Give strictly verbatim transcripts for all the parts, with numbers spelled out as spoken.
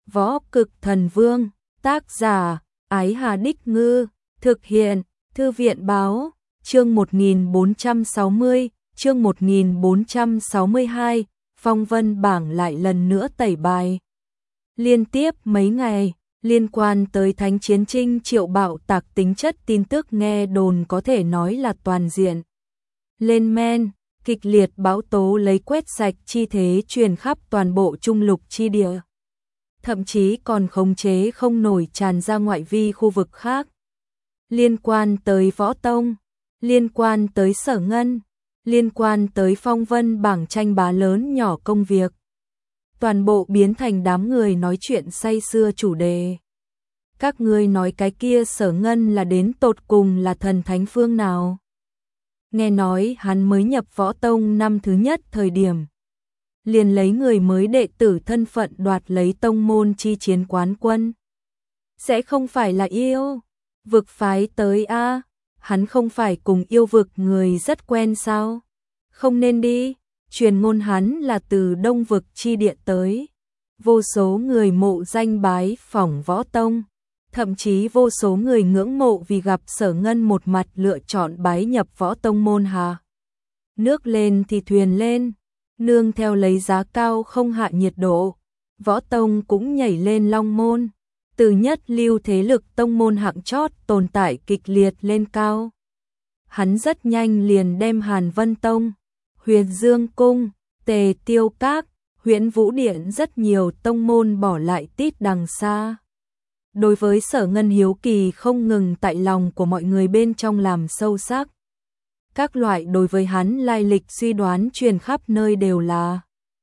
Võ Cực Thần Vương, tác giả, Ái Hà Đích Ngư, thực hiện, Thư viện Báo, chương một nghìn bốn trăm sáu mươi, chương một nghìn bốn trăm sáu mươi hai, phong vân bảng lại lần nữa tẩy bài. Liên tiếp mấy ngày, liên quan tới Thánh Chiến Trinh Triệu bạo tạc tính chất tin tức nghe đồn có thể nói là toàn diện. Lên men, kịch liệt bão tố lấy quét sạch chi thế truyền khắp toàn bộ trung lục chi địa. Thậm chí còn khống chế không nổi tràn ra ngoại vi khu vực khác. Liên quan tới Võ Tông, liên quan tới Sở Ngân, liên quan tới phong vân bảng tranh bá lớn nhỏ công việc. Toàn bộ biến thành đám người nói chuyện say sưa chủ đề. Các ngươi nói cái kia Sở Ngân là đến tột cùng là thần thánh phương nào? Nghe nói hắn mới nhập Võ Tông năm thứ nhất thời điểm. Liền lấy người mới đệ tử thân phận đoạt lấy tông môn chi chiến quán quân. Sẽ không phải là yêu vực phái tới a à? Hắn không phải cùng yêu vực người rất quen sao? Không nên đi, truyền ngôn hắn là từ Đông vực chi địa tới. Vô số người mộ danh bái phỏng Võ Tông, thậm chí vô số người ngưỡng mộ vì gặp Sở Ngân một mặt lựa chọn bái nhập Võ Tông môn hà. Nước lên thì thuyền lên, nương theo lấy giá cao không hạ nhiệt độ, Võ Tông cũng nhảy lên long môn, từ nhất lưu thế lực tông môn hạng chót tồn tại kịch liệt lên cao. Hắn rất nhanh liền đem Hàn Vân Tông, Huyền Dương Cung, Tề Tiêu Các, Huyễn Vũ Điện rất nhiều tông môn bỏ lại tít đằng xa. Đối với Sở Ngân hiếu kỳ không ngừng tại lòng của mọi người bên trong làm sâu sắc. Các loại đối với hắn lai lịch suy đoán truyền khắp nơi đều là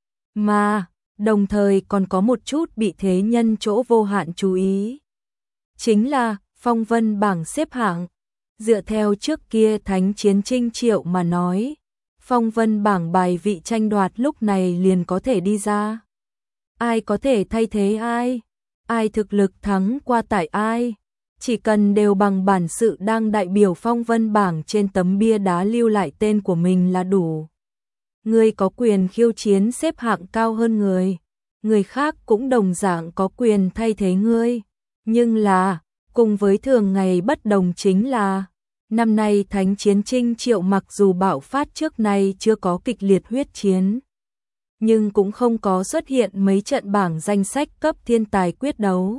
mà, đồng thời còn có một chút bị thế nhân chỗ vô hạn chú ý. Chính là phong vân bảng xếp hạng. Dựa theo trước kia Thánh Chiến Trinh Triệu mà nói, phong vân bảng bài vị tranh đoạt lúc này liền có thể đi ra. Ai có thể thay thế ai? Ai thực lực thắng qua tại ai? Chỉ cần đều bằng bản sự đang đại biểu phong vân bảng trên tấm bia đá lưu lại tên của mình là đủ. Người có quyền khiêu chiến xếp hạng cao hơn người, người khác cũng đồng dạng có quyền thay thế ngươi. Nhưng là, cùng với thường ngày bất đồng chính là, năm nay Thánh Chiến Trinh Triệu mặc dù bạo phát trước nay chưa có kịch liệt huyết chiến, nhưng cũng không có xuất hiện mấy trận bảng danh sách cấp thiên tài quyết đấu.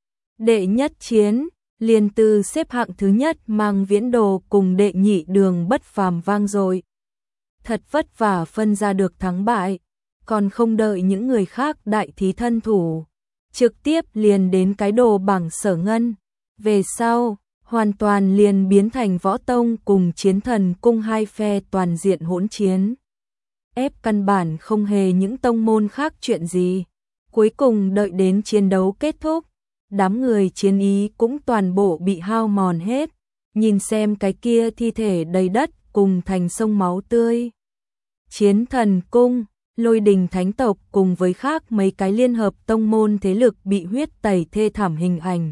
Đệ nhất chiến, liền từ xếp hạng thứ nhất Mang Viễn Đồ cùng đệ nhị Đường Bất Phàm vang dội. Thật vất vả phân ra được thắng bại, còn không đợi những người khác đại thí thân thủ, trực tiếp liền đến cái đồ bảng Sở Ngân. Về sau, hoàn toàn liền biến thành Võ Tông cùng Chiến Thần Cung hai phe toàn diện hỗn chiến. Ép căn bản không hề những tông môn khác chuyện gì. Cuối cùng đợi đến chiến đấu kết thúc, đám người chiến ý cũng toàn bộ bị hao mòn hết. Nhìn xem cái kia thi thể đầy đất cùng thành sông máu tươi. Chiến Thần Cung, Lôi Đình Thánh Tộc cùng với khác mấy cái liên hợp tông môn thế lực bị huyết tẩy thê thảm hình ảnh.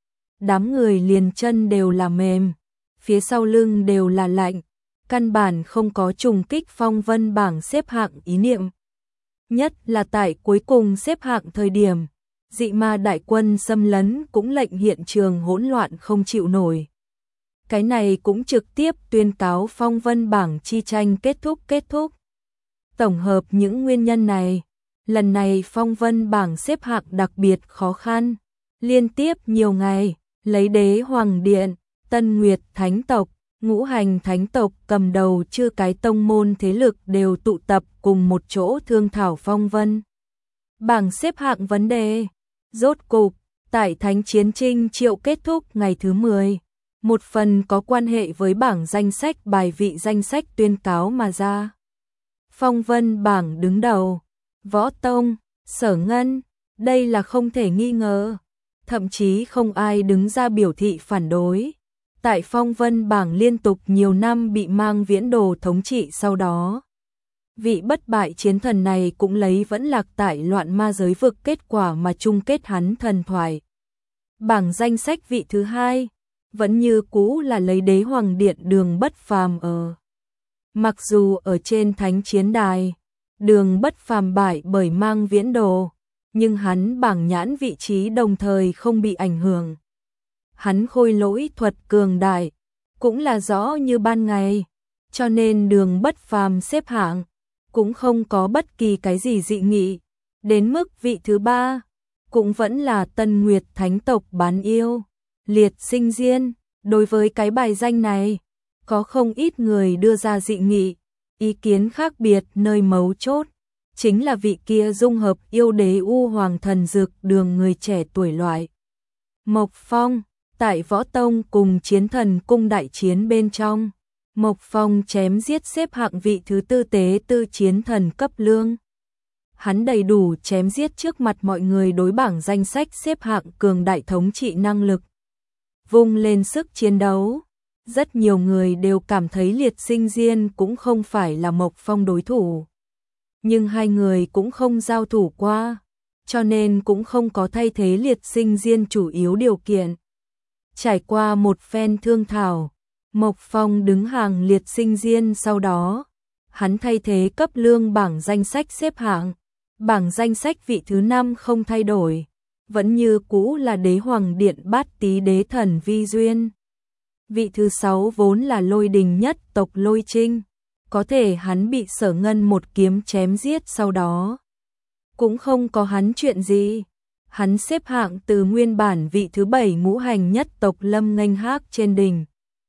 Đám người liền chân đều là mềm, phía sau lưng đều là lạnh, căn bản không có trùng kích phong vân bảng xếp hạng ý niệm. Nhất là tại cuối cùng xếp hạng thời điểm, dị ma đại quân xâm lấn cũng lệnh hiện trường hỗn loạn không chịu nổi. Cái này cũng trực tiếp tuyên cáo phong vân bảng chi tranh kết thúc kết thúc. Tổng hợp những nguyên nhân này, lần này phong vân bảng xếp hạng đặc biệt khó khăn, liên tiếp nhiều ngày, lấy Đế Hoàng Điện, Tân Nguyệt Thánh Tộc, Ngũ Hành Thánh Tộc cầm đầu chư cái tông môn thế lực đều tụ tập cùng một chỗ thương thảo phong vân bảng xếp hạng vấn đề. Rốt cục, tại Thánh Chiến Trinh Triệu kết thúc ngày thứ mười, một phần có quan hệ với bảng danh sách bài vị danh sách tuyên cáo mà ra. Phong vân bảng đứng đầu, Võ Tông, Sở Ngân, đây là không thể nghi ngờ. Thậm chí không ai đứng ra biểu thị phản đối. Tại phong vân bảng liên tục nhiều năm bị Mang Viễn Đồ thống trị sau đó, vị bất bại chiến thần này cũng lấy vẫn lạc tại loạn ma giới vực kết quả mà chung kết hắn thần thoại. Bảng danh sách vị thứ hai, vẫn như cũ là lấy Đế Hoàng Điện Đường Bất Phàm ở. Mặc dù ở trên thánh chiến đài, Đường Bất Phàm bại bởi Mang Viễn Đồ, nhưng hắn bảng nhãn vị trí đồng thời không bị ảnh hưởng. Hắn khôi lỗi thuật cường đại, cũng là rõ như ban ngày, cho nên Đường Bất Phàm xếp hạng cũng không có bất kỳ cái gì dị nghị. Đến mức vị thứ ba, cũng vẫn là Tân Nguyệt Thánh tộc bán yêu, Liệt Sinh Diên. Đối với cái bài danh này, có không ít người đưa ra dị nghị, ý kiến khác biệt nơi mấu chốt, chính là vị kia dung hợp yêu đế U Hoàng Thần Dược Đường người trẻ tuổi loại. Mộc Phong, tại Võ Tông cùng Chiến Thần Cung đại chiến bên trong, Mộc Phong chém giết xếp hạng vị thứ tư tế tư chiến thần cấp lương. Hắn đầy đủ chém giết trước mặt mọi người đối bảng danh sách xếp hạng cường đại thống trị năng lực. Vung lên sức chiến đấu, rất nhiều người đều cảm thấy Liệt Sinh Diên cũng không phải là Mộc Phong đối thủ. Nhưng hai người cũng không giao thủ qua, cho nên cũng không có thay thế Liệt Sinh Diên chủ yếu điều kiện. Trải qua một phen thương thảo, Mộc Phong đứng hàng Liệt Sinh Diên, sau đó hắn thay thế cấp lương bảng danh sách xếp hạng. Bảng danh sách vị thứ năm không thay đổi, vẫn như cũ là Đế Hoàng Điện Bát Tý Đế Thần Vi Duyên. Vị thứ sáu vốn là Lôi Đình nhất tộc Lôi Trinh, có thể hắn bị Sở Ngân một kiếm chém giết, sau đó cũng không có hắn chuyện gì. Hắn xếp hạng từ nguyên bản vị thứ bảy ngũ hành nhất tộc Lâm Nghênh Hác trên đỉnh.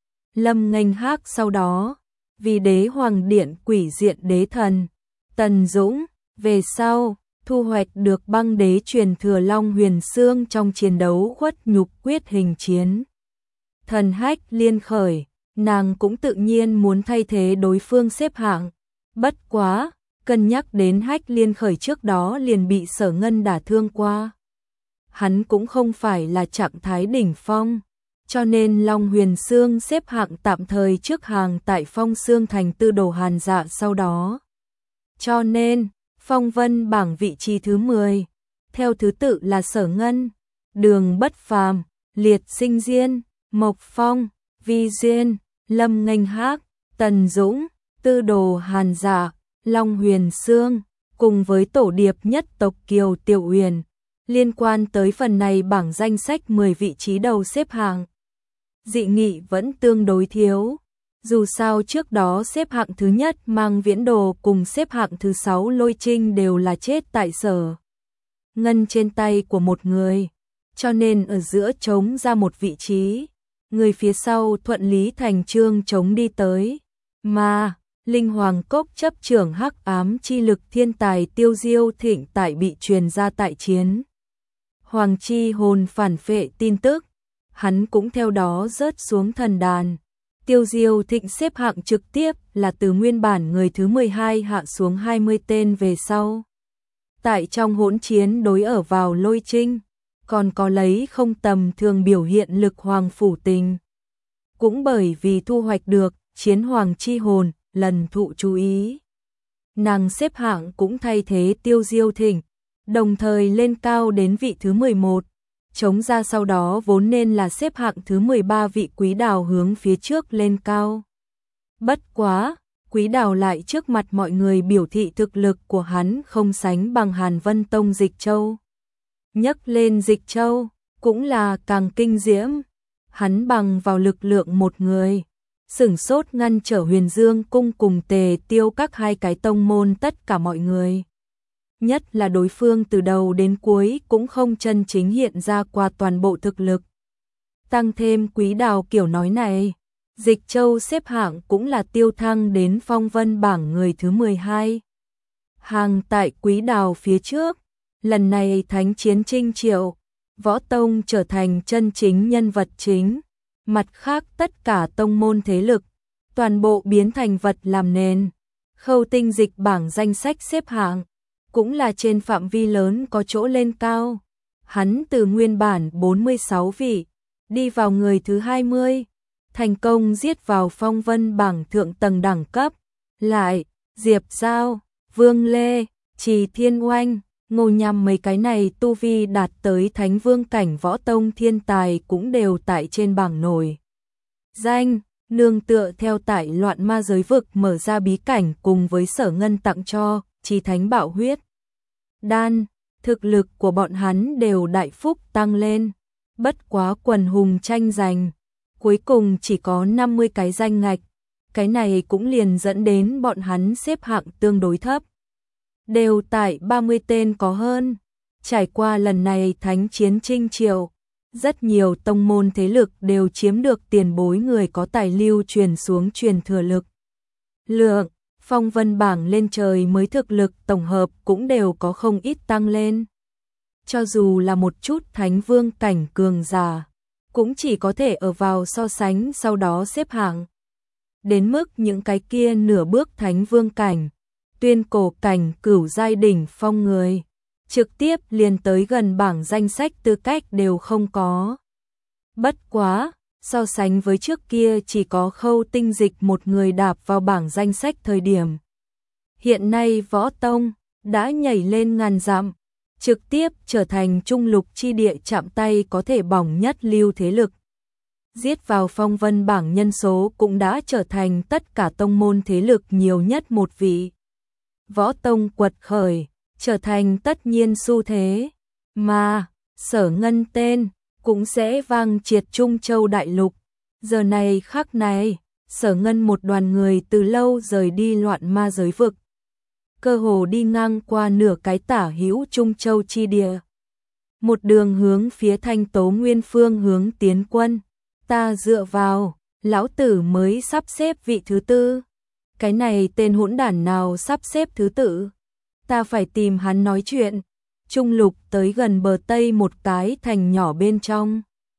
Lâm Nghênh Hác sau đó vì Đế Hoàng Điện Quỷ Diện Đế Thần. Tần Dũng về sau thu hoạch được băng đế truyền thừa Long Huyền Xương trong chiến đấu khuất nhục quyết hình chiến. Thần Hách Liên khởi, nàng cũng tự nhiên muốn thay thế đối phương xếp hạng. Bất quá, cân nhắc đến Hách Liên khởi trước đó liền bị Sở Ngân đả thương qua. Hắn cũng không phải là trạng thái đỉnh phong, cho nên Long Huyền Xương xếp hạng tạm thời trước hàng tại Phong Xương Thành Tư Đồ Hàn Dạ sau đó. Cho nên, Phong Vân bảng vị trí thứ mười, theo thứ tự là Sở Ngân, Đường Bất Phàm, Liệt Sinh Diên, Mộc Phong, Vi Duyên, Lâm Nghênh Hác, Tần Dũng, Tư Đồ Hàn Dạ, Long Huyền Xương, cùng với tổ điệp nhất tộc Kiều Tiểu Uyển. Liên quan tới phần này bảng danh sách mười vị trí đầu xếp hạng, dị nghị vẫn tương đối thiếu. Dù sao trước đó xếp hạng thứ nhất Mang Viễn Đồ cùng xếp hạng thứ sáu Lôi Trinh đều là chết tại Sở Ngân trên tay của một người, cho nên ở giữa trống ra một vị trí, người phía sau thuận lý thành chương trống đi tới. Mà Linh Hoàng Cốc chấp trưởng hắc ám chi lực thiên tài Tiêu Diêu Thịnh tại bị truyền ra tại chiến Hoàng chi hồn phản phệ tin tức, hắn cũng theo đó rớt xuống thần đàn. Tiêu Diêu Thịnh xếp hạng trực tiếp là từ nguyên bản người thứ mười hai hạ xuống hai mươi tên về sau. Tại trong hỗn chiến đối ở vào Lôi Trinh, còn có lấy không tầm thường biểu hiện lực Hoàng Phủ Tình. Cũng bởi vì thu hoạch được chiến Hoàng chi hồn, lần thụ chú ý, nàng xếp hạng cũng thay thế Tiêu Diêu Thịnh, đồng thời lên cao đến vị thứ mười một. Chống ra sau đó vốn nên là xếp hạng thứ mười ba vị Quý Đào hướng phía trước lên cao. Bất quá, Quý Đào lại trước mặt mọi người biểu thị thực lực của hắn không sánh bằng Hàn Vân Tông Dịch Châu. Nhắc lên Dịch Châu, cũng là càng kinh diễm. Hắn bằng vào lực lượng một người, sửng sốt ngăn trở Huyền Dương Cung cùng Tề Tiêu các hai cái tông môn tất cả mọi người. Nhất là đối phương từ đầu đến cuối cũng không chân chính hiện ra qua toàn bộ thực lực. Tăng thêm Quý Đào kiểu nói này, Dịch Châu xếp hạng cũng là tiêu thăng đến Phong Vân bảng người thứ mười hai. Hàng tại Quý Đào phía trước, lần này Thánh Chiến Trinh Triệu, Võ Tông trở thành chân chính nhân vật chính. Mặt khác tất cả tông môn thế lực, toàn bộ biến thành vật làm nền. Khâu Tinh Dịch bảng danh sách xếp hạng, cũng là trên phạm vi lớn có chỗ lên cao. Hắn từ nguyên bản bốn mươi sáu vị, đi vào người thứ hai mươi, thành công giết vào Phong Vân bảng thượng tầng đẳng cấp. Lại, Diệp Giao, Vương Lê, Trì Thiên Oanh, Ngô Nham mấy cái này tu vi đạt tới Thánh Vương cảnh Võ Tông thiên tài cũng đều tại trên bảng nổi danh. Nương tựa theo tại Loạn Ma giới vực mở ra bí cảnh cùng với Sở Ngân tặng cho Chí Thánh Bạo Huyết Đan, thực lực của bọn hắn đều đại phúc tăng lên. Bất quá quần hùng tranh giành, cuối cùng chỉ có năm mươi cái danh ngạch, cái này cũng liền dẫn đến bọn hắn xếp hạng tương đối thấp. Đều tại ba mươi tên có hơn. Trải qua lần này thánh chiến Trinh Triều, rất nhiều tông môn thế lực đều chiếm được tiền bối người có tài lưu truyền xuống truyền thừa lực. Lượng, phong vân bảng lên trời mới thực lực tổng hợp cũng đều có không ít tăng lên. Cho dù là một chút thánh vương cảnh cường giả, cũng chỉ có thể ở vào so sánh sau đó xếp hạng. Đến mức những cái kia nửa bước thánh vương cảnh, tuyên cổ cảnh cửu giai đỉnh phong người, trực tiếp liền tới gần bảng danh sách tư cách đều không có. Bất quá, so sánh với trước kia chỉ có Khâu Tinh Dịch một người đạp vào bảng danh sách thời điểm. Hiện nay Võ Tông đã nhảy lên ngàn dặm, trực tiếp trở thành trung lục chi địa chạm tay có thể bỏng nhất lưu thế lực. Giết vào phong vân bảng nhân số cũng đã trở thành tất cả tông môn thế lực nhiều nhất một vị. Võ Tông quật khởi, trở thành tất nhiên xu thế, mà Sở Ngân tên cũng sẽ vang triệt Trung Châu đại lục. Giờ này khắc này, Sở Ngân một đoàn người từ lâu rời đi loạn ma giới vực, cơ hồ đi ngang qua nửa cái tả hữu Trung Châu chi địa. Một đường hướng phía Thanh Tố Nguyên phương hướng tiến quân, ta dựa vào, lão tử mới sắp xếp vị thứ tư. Cái này tên hỗn đản nào sắp xếp thứ tự? Ta phải tìm hắn nói chuyện. Trung lục tới gần bờ tây một cái thành nhỏ bên trong.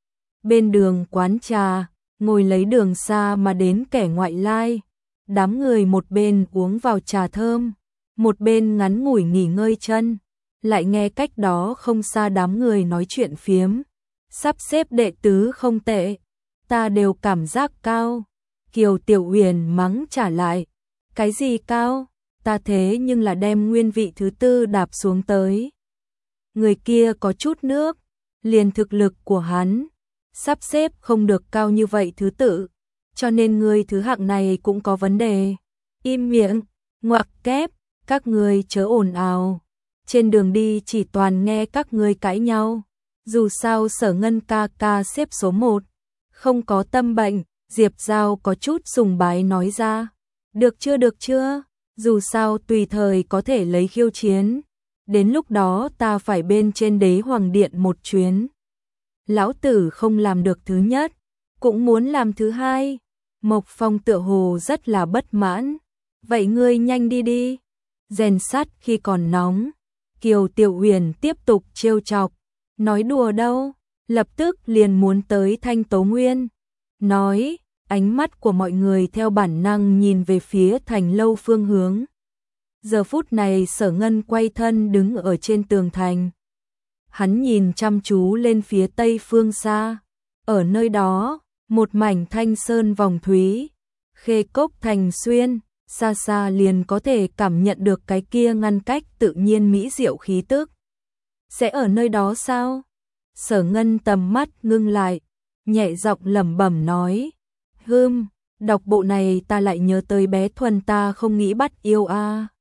Bên đường quán trà, ngồi lấy đường xa mà đến kẻ ngoại lai. Đám người một bên uống vào trà thơm, một bên ngắn ngủi nghỉ ngơi chân. Lại nghe cách đó không xa đám người nói chuyện phiếm. Sắp xếp đệ tứ không tệ, ta đều cảm giác cao. Kiều Tiểu Huyền mắng trả lại. Cái gì cao? Ta thế nhưng là đem nguyên vị thứ tư đạp xuống tới. Người kia có chút nước, liền thực lực của hắn, sắp xếp không được cao như vậy thứ tự, cho nên người thứ hạng này cũng có vấn đề. Im miệng, ngoặc kép, các người chớ ồn ào. Trên đường đi chỉ toàn nghe các người cãi nhau. Dù sao Sở Ngân ca ca xếp số một, không có tâm bệnh, Diệp Giao có chút sùng bái nói ra. Được chưa được chưa, dù sao tùy thời có thể lấy khiêu chiến. Đến lúc đó ta phải bên trên đế hoàng điện một chuyến. Lão tử không làm được thứ nhất, cũng muốn làm thứ hai. Mộc Phong tựa hồ rất là bất mãn. Vậy ngươi nhanh đi đi. Rèn sắt khi còn nóng. Kiều Tiểu Huyền tiếp tục trêu chọc. Nói đùa đâu, lập tức liền muốn tới Thanh Tố Nguyên. Nói, ánh mắt của mọi người theo bản năng nhìn về phía thành lâu phương hướng. Giờ phút này Sở Ngân quay thân đứng ở trên tường thành. Hắn nhìn chăm chú lên phía tây phương xa. Ở nơi đó, một mảnh thanh sơn vòng thúy, khê cốc thành xuyên, xa xa liền có thể cảm nhận được cái kia ngăn cách tự nhiên mỹ diệu khí tức. Sẽ ở nơi đó sao? Sở Ngân tầm mắt ngưng lại, nhẹ giọng lẩm bẩm nói. Hừm, đọc bộ này ta lại nhớ tới bé Thuần ta không nghĩ bắt yêu a.